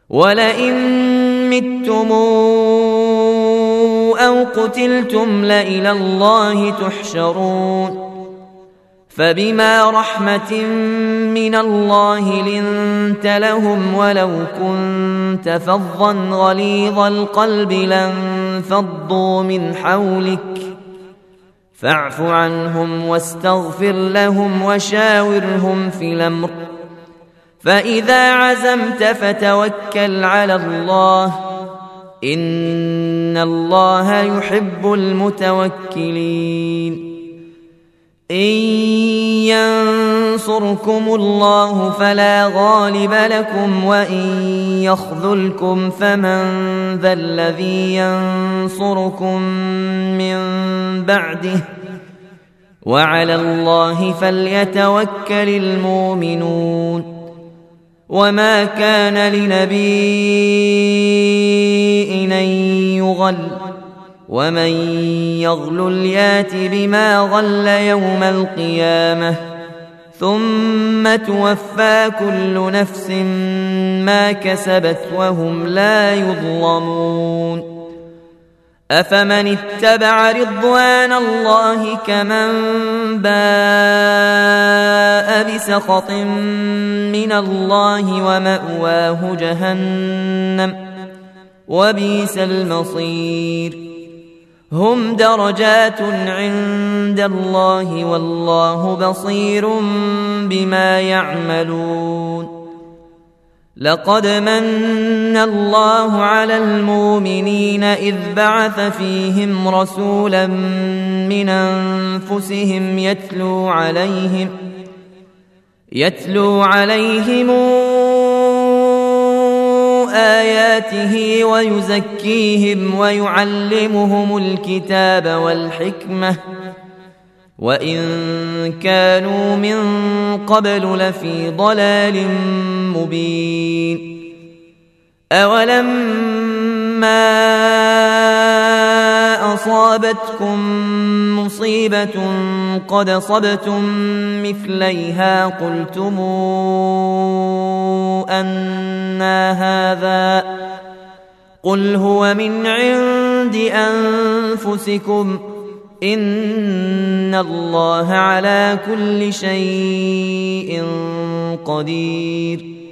ولئن متم أو قتلتم لإلى الله تحشرون فبما رحمة من الله لنت لهم ولو كنت فظا غليظ القلب لانفضوا من حولك فاعف عنهم واستغفر لهم وشاورهم في الأمر فإذا عزمت فتوكل على الله إن الله يحب المتوكلين إن ينصركم الله فلا غالب لكم وإن يخذلكم فمن ذا الذي ينصركم من بعده وعلى الله فليتوكل المؤمنون وما كان لنبي أن يغل ومن يغلل يات بما غل يوم القيامة ثم توفى كل نفس ما كسبت وهم لا يظلمون أفمن اتبع رضوان الله كمن باء بسخط من الله ومأواه جهنم وبئس المصير هم درجات عند الله والله بصير بما يعملون لقد من الله على المؤمنين إذ بعث فيهم رسولا من أنفسهم يتلو عليهم آياته ويزكيهم ويعلمهم الكتاب والحكمة وإن كانوا من قبل لفي ضلال مبين أولما أصابتكم مصيبة قد صبتم مثليها قلتم أنى هذا قل هو من عند أنفسكم إن الله على كل شيء قدير